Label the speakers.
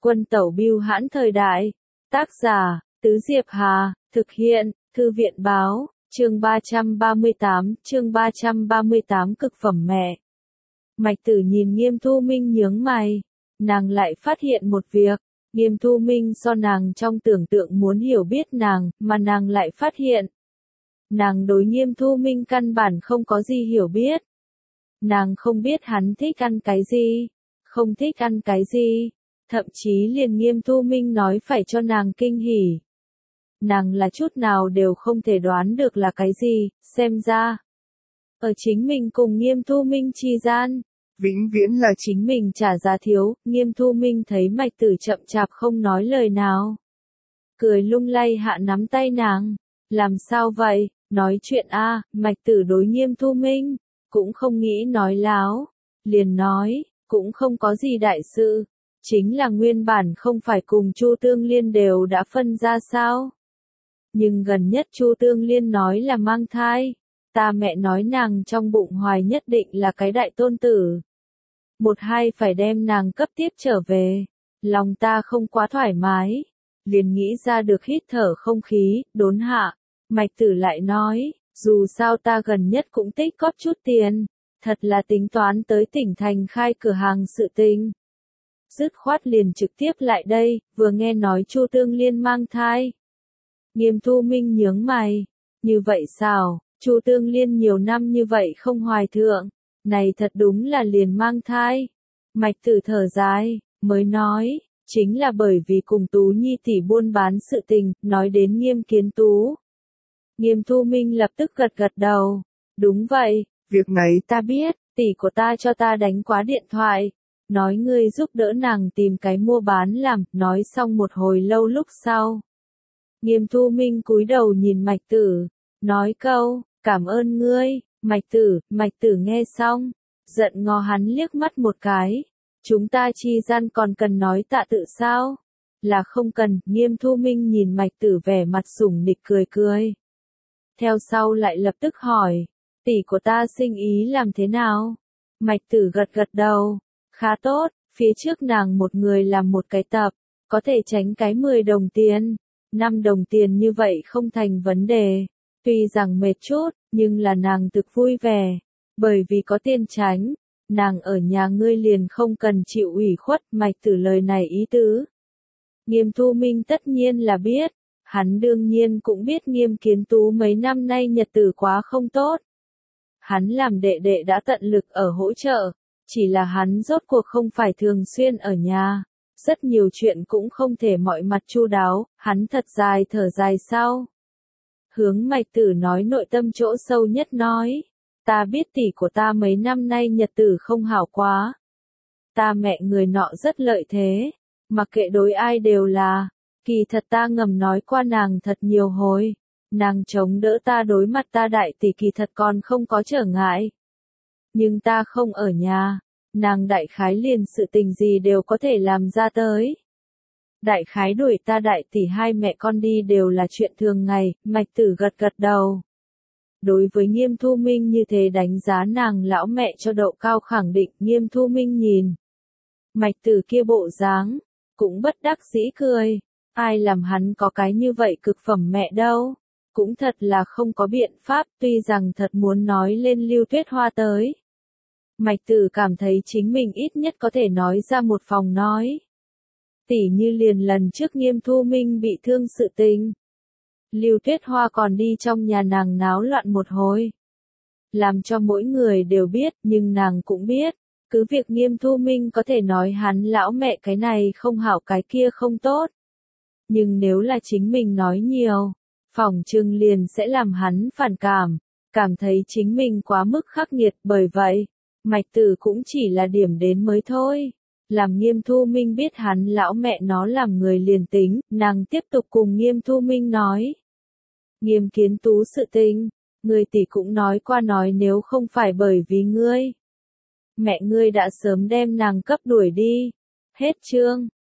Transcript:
Speaker 1: Quân tẩu bưu hãn thời đại. Tác giả, Tứ Diệp Hà, thực hiện, Thư viện báo, chương 338, cực phẩm mẹ. Mạch Tử nhìn Nghiêm Thu Minh nhướng mày, nàng lại phát hiện một việc, Nghiêm Thu Minh so nàng trong tưởng tượng muốn hiểu biết nàng, mà nàng lại phát hiện. Nàng đối Nghiêm Thu Minh căn bản không có gì hiểu biết. Nàng không biết hắn thích ăn cái gì, không thích ăn cái gì, thậm chí liền Nghiêm Thu Minh nói phải cho nàng kinh hỉ. Nàng là chút nào đều không thể đoán được là cái gì, xem ra. Ở chính mình cùng Nghiêm Thu Minh chi gian, vĩnh viễn là chính mình trả giá thiếu, Nghiêm Thu Minh thấy Mạch Tử chậm chạp không nói lời nào. Cười lung lay hạ nắm tay nàng, làm sao vậy, nói chuyện a. Mạch Tử đối Nghiêm Thu Minh, cũng không nghĩ nói láo, liền nói, cũng không có gì đại sự, chính là nguyên bản không phải cùng Chu Tương Liên đều đã phân ra sao. Nhưng gần nhất Chu Tương Liên nói là mang thai, ta mẹ nói nàng trong bụng hoài nhất định là cái đại tôn tử. Một hai phải đem nàng cấp tiếp trở về, lòng ta không quá thoải mái, liền nghĩ ra được hít thở không khí, đốn hạ, Mạch Tử lại nói, dù sao ta gần nhất cũng tích góp chút tiền, thật là tính toán tới tỉnh thành khai cửa hàng sự tình. Dứt khoát liền trực tiếp lại đây, vừa nghe nói Chu Tương Liên mang thai. Nghiêm Thu Minh nhướng mày, như vậy sao, Chu Tương Liên nhiều năm như vậy không hoài thượng, này thật đúng là liền mang thai. Mạch Tử thở dài, mới nói, chính là bởi vì cùng Tú Nhi tỷ buôn bán sự tình, nói đến Nghiêm Kiến Tú. Nghiêm Thu Minh lập tức gật gật đầu, đúng vậy, việc này ta biết, tỷ của ta cho ta đánh quá điện thoại, nói ngươi giúp đỡ nàng tìm cái mua bán làm, nói xong một hồi lâu lúc sau. Nghiêm Thu Minh cúi đầu nhìn Mạch Tử, nói câu, cảm ơn ngươi, Mạch Tử nghe xong, giận ngó hắn liếc mắt một cái, chúng ta chi gian còn cần nói tạ tự sao? Là không cần, Nghiêm Thu Minh nhìn Mạch Tử vẻ mặt sủng nịch cười cười. Theo sau lại lập tức hỏi, tỷ của ta sinh ý làm thế nào? Mạch Tử gật gật đầu, khá tốt, phía trước nàng một người làm một cái tập, có thể tránh cái 10 đồng tiền, 5 đồng tiền như vậy không thành vấn đề. Tuy rằng mệt chút, nhưng là nàng thực vui vẻ, bởi vì có tiền tránh, nàng ở nhà ngươi liền không cần chịu ủy khuất. Mạch Tử lời này ý tứ. Nghiêm Thu Minh tất nhiên là biết, hắn đương nhiên cũng biết Nghiêm Kiến Tú mấy năm nay nhật tử quá không tốt. Hắn làm đệ đệ đã tận lực ở hỗ trợ, chỉ là hắn rốt cuộc không phải thường xuyên ở nhà, rất nhiều chuyện cũng không thể mọi mặt chu đáo, hắn thật dài thở dài sau. Hướng Mạch Tử nói nội tâm chỗ sâu nhất nói, ta biết tỷ của ta mấy năm nay nhật tử không hảo quá. Ta mẹ người nọ rất lợi thế, mặc kệ đối ai đều là, kỳ thật ta ngầm nói qua nàng thật nhiều hồi, nàng chống đỡ ta đối mặt ta đại tỷ kỳ thật còn không có trở ngại. Nhưng ta không ở nhà, nàng đại khái liền sự tình gì đều có thể làm ra tới. Đại khái đuổi ta đại tỷ hai mẹ con đi đều là chuyện thường ngày. Mạch Tử gật gật đầu. Đối với Nghiêm Thu Minh như thế đánh giá nàng lão mẹ cho độ cao khẳng định. Nghiêm Thu Minh nhìn Mạch Tử kia bộ dáng, cũng bất đắc dĩ cười, ai làm hắn có cái như vậy cực phẩm mẹ đâu, cũng thật là không có biện pháp. Tuy rằng thật muốn nói lên Lưu Tuyết Hoa tới, Mạch Tử cảm thấy chính mình ít nhất có thể nói ra một phòng nói. Tỉ như liền lần trước Nghiêm Thu Minh bị thương sự tình, Lưu Tuyết Hoa còn đi trong nhà nàng náo loạn một hồi, làm cho mỗi người đều biết. Nhưng nàng cũng biết, cứ việc Nghiêm Thu Minh có thể nói hắn lão mẹ cái này không hảo cái kia không tốt, nhưng nếu là chính mình nói nhiều, phỏng chừng liền sẽ làm hắn phản cảm, cảm thấy chính mình quá mức khắc nghiệt. Bởi vậy, Mạch Tử cũng chỉ là điểm đến mới thôi. Làm Nghiêm Thu Minh biết hắn lão mẹ nó làm người liền tính, nàng tiếp tục cùng Nghiêm Thu Minh nói. Nghiêm Kiến Tú sự tình, người tỷ cũng nói qua nói nếu không phải bởi vì ngươi, mẹ ngươi đã sớm đem nàng cấp đuổi đi. Hết chương.